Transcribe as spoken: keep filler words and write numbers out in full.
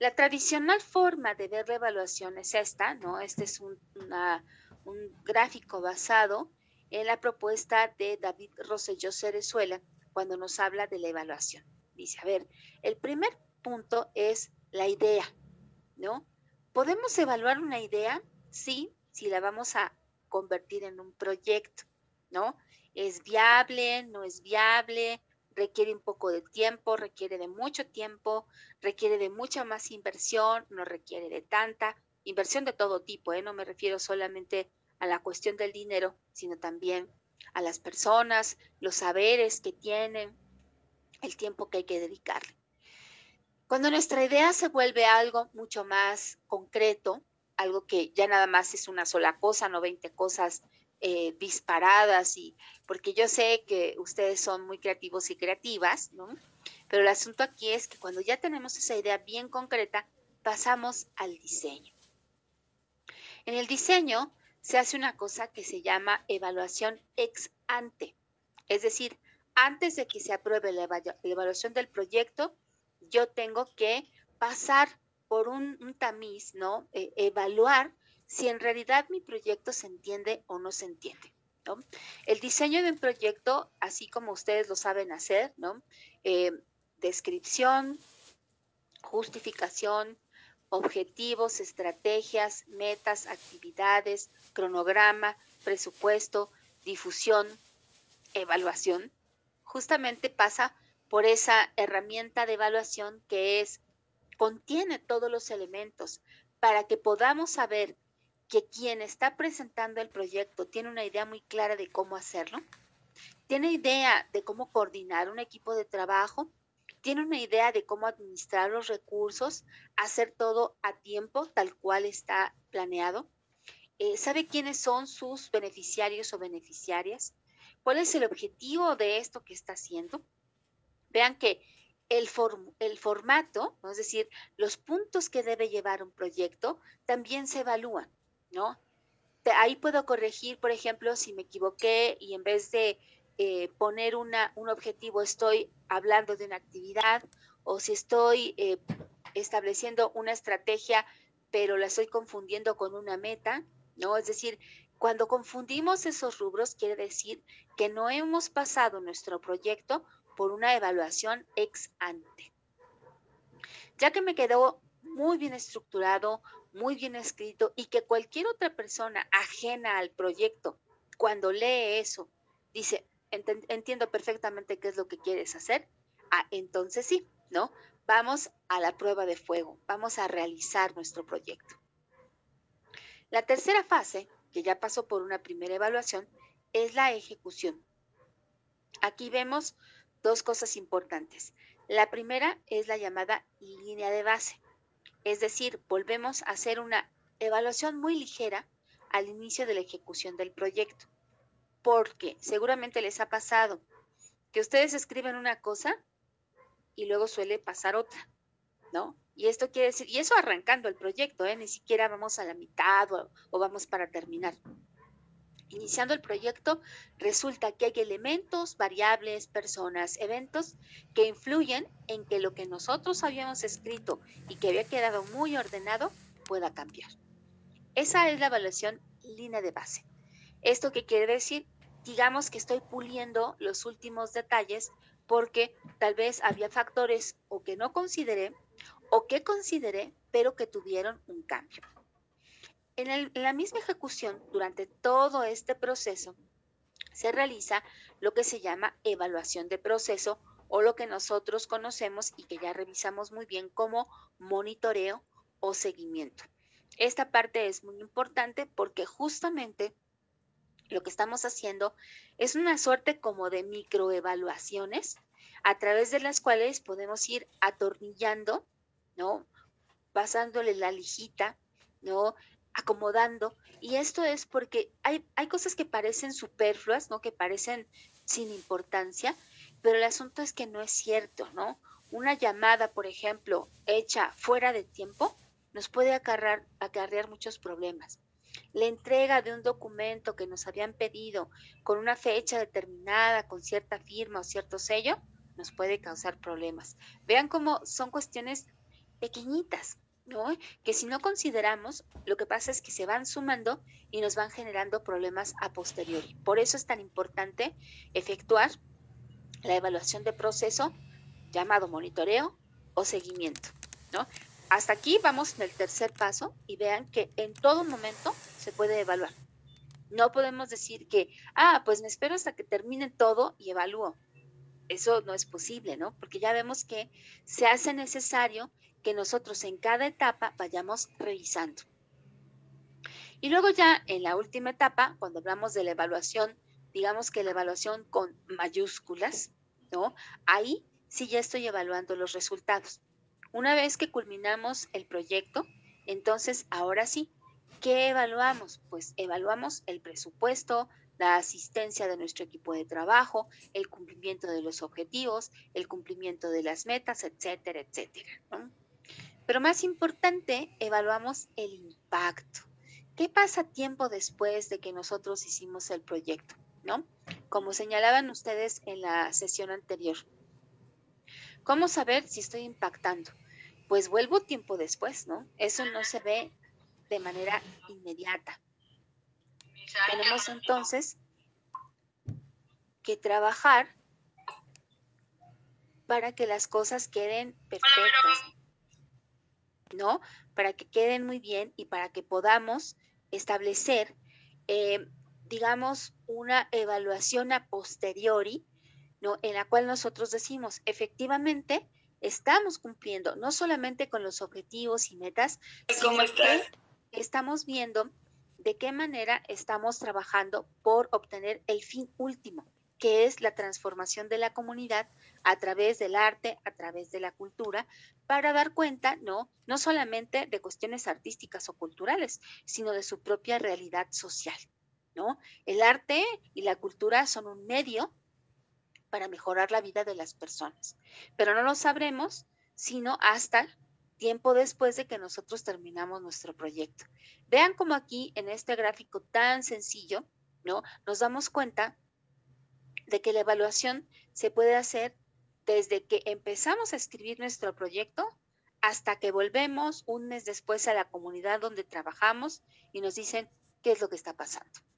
La tradicional forma de ver la evaluación es esta, ¿no? Este es un, una- un gráfico basado en la propuesta de David Rosselló Cerezuela cuando nos habla de la evaluación. Dice, a ver, el primer punto es la idea, ¿no? ¿Podemos evaluar una idea? Sí, si la vamos a convertir en un proyecto, ¿no? ¿Es viable? ¿No es viable? ¿Requiere un poco de tiempo? ¿Requiere de mucho tiempo? ¿Requiere de mucha más inversión? ¿No requiere de tanta? Inversión de todo tipo, ¿eh? No me refiero solamente a la cuestión del dinero, sino también a las personas, los saberes que tienen, el tiempo que hay que dedicarle. Cuando nuestra idea se vuelve algo mucho más concreto, algo que ya nada más es una sola cosa, no veinte cosas eh, disparadas, y porque yo sé que ustedes son muy creativos y creativas, ¿no? Pero el asunto aquí es que cuando ya tenemos esa idea bien concreta, pasamos al diseño. En el diseño se hace una cosa que se llama evaluación ex ante, es decir, antes de que se apruebe la, la evaluación del proyecto, yo tengo que pasar por un, un tamiz, ¿no? Eh, evaluar si en realidad mi proyecto se entiende o no se entiende, ¿no? El diseño de un proyecto, así como ustedes lo saben hacer, ¿no? Eh, descripción, justificación, objetivos, estrategias, metas, actividades, cronograma, presupuesto, difusión, evaluación, justamente pasa por esa herramienta de evaluación que es, contiene todos los elementos para que podamos saber que quien está presentando el proyecto tiene una idea muy clara de cómo hacerlo, tiene idea de cómo coordinar un equipo de trabajo, tiene una idea de cómo administrar los recursos, hacer todo a tiempo, tal cual está planeado, eh, sabe quiénes son sus beneficiarios o beneficiarias, cuál es el objetivo de esto que está haciendo. Vean que el, form, el formato, ¿no? Es decir, los puntos que debe llevar un proyecto también se evalúan, ¿no? Ahí puedo corregir, por ejemplo, si me equivoqué y en vez de eh, poner una, un objetivo estoy hablando de una actividad, o si estoy eh, estableciendo una estrategia, pero la estoy confundiendo con una meta, ¿no? Es decir, cuando confundimos esos rubros, quiere decir que no hemos pasado nuestro proyecto por una evaluación ex ante. Ya que me quedó muy bien estructurado, muy bien escrito, y que cualquier otra persona ajena al proyecto, cuando lee eso, dice, entiendo perfectamente qué es lo que quieres hacer, ah, entonces sí, ¿no? Vamos a la prueba de fuego, vamos a realizar nuestro proyecto. La tercera fase, que ya pasó por una primera evaluación, es la ejecución. Aquí vemos dos cosas importantes. La primera es la llamada línea de base. Es decir, volvemos a hacer una evaluación muy ligera al inicio de la ejecución del proyecto, porque seguramente les ha pasado que ustedes escriben una cosa y luego suele pasar otra, ¿no? Y esto quiere decir, y eso arrancando el proyecto, ¿eh? Ni siquiera vamos a la mitad o, o vamos para terminar. Iniciando el proyecto, resulta que hay elementos, variables, personas, eventos que influyen en que lo que nosotros habíamos escrito y que había quedado muy ordenado pueda cambiar. Esa es la evaluación línea de base. ¿Esto qué quiere decir? Digamos que estoy puliendo los últimos detalles porque tal vez había factores o que no consideré o que consideré pero que tuvieron un cambio. En, el, en la misma ejecución, durante todo este proceso, se realiza lo que se llama evaluación de proceso o lo que nosotros conocemos y que ya revisamos muy bien como monitoreo o seguimiento. Esta parte es muy importante porque justamente lo que estamos haciendo es una suerte como de microevaluaciones a través de las cuales podemos ir atornillando, ¿no? Pasándole la lijita, ¿no? Acomodando. Y esto es porque hay, hay cosas que parecen superfluas, ¿no? Que parecen sin importancia, pero el asunto es que no es cierto, ¿no? Una llamada, por ejemplo, hecha fuera de tiempo, nos puede acarrear, acarrear muchos problemas. La entrega de un documento que nos habían pedido con una fecha determinada, con cierta firma o cierto sello, nos puede causar problemas. Vean cómo son cuestiones pequeñitas, ¿no? Que si no consideramos, lo que pasa es que se van sumando y nos van generando problemas a posteriori. Por eso es tan importante efectuar la evaluación de proceso, llamado monitoreo o seguimiento, ¿no? Hasta aquí vamos en el tercer paso y vean que en todo momento se puede evaluar. No podemos decir que, ah, pues me espero hasta que termine todo y evalúo. Eso no es posible, ¿no? Porque ya vemos que se hace necesario que nosotros en cada etapa vayamos revisando. Y luego ya en la última etapa, cuando hablamos de la evaluación, digamos que la evaluación con mayúsculas, ¿no? Ahí sí ya estoy evaluando los resultados. Una vez que culminamos el proyecto, entonces ahora sí, ¿qué evaluamos? Pues evaluamos el presupuesto, la asistencia de nuestro equipo de trabajo, el cumplimiento de los objetivos, el cumplimiento de las metas, etcétera, etcétera, ¿no? Pero más importante, evaluamos el impacto. ¿Qué pasa tiempo después de que nosotros hicimos el proyecto? ¿No? Como señalaban ustedes en la sesión anterior. ¿Cómo saber si estoy impactando? Pues vuelvo tiempo después, ¿no? Eso no se ve de manera inmediata. Tenemos entonces que trabajar para que las cosas queden perfectas, ¿no? Para que queden muy bien y para que podamos establecer, eh, digamos, una evaluación a posteriori, ¿no? En la cual nosotros decimos, efectivamente, estamos cumpliendo no solamente con los objetivos y metas, ¿Cómo sino estás? que estamos viendo de qué manera estamos trabajando por obtener el fin último, que es la transformación de la comunidad a través del arte, a través de la cultura, para dar cuenta, ¿no? No solamente de cuestiones artísticas o culturales, sino de su propia realidad social, ¿no? El arte y la cultura son un medio para mejorar la vida de las personas, pero no lo sabremos sino hasta tiempo después de que nosotros terminamos nuestro proyecto. Vean cómo aquí en este gráfico tan sencillo, ¿no? Nos damos cuenta de que la evaluación se puede hacer desde que empezamos a escribir nuestro proyecto hasta que volvemos un mes después a la comunidad donde trabajamos y nos dicen qué es lo que está pasando.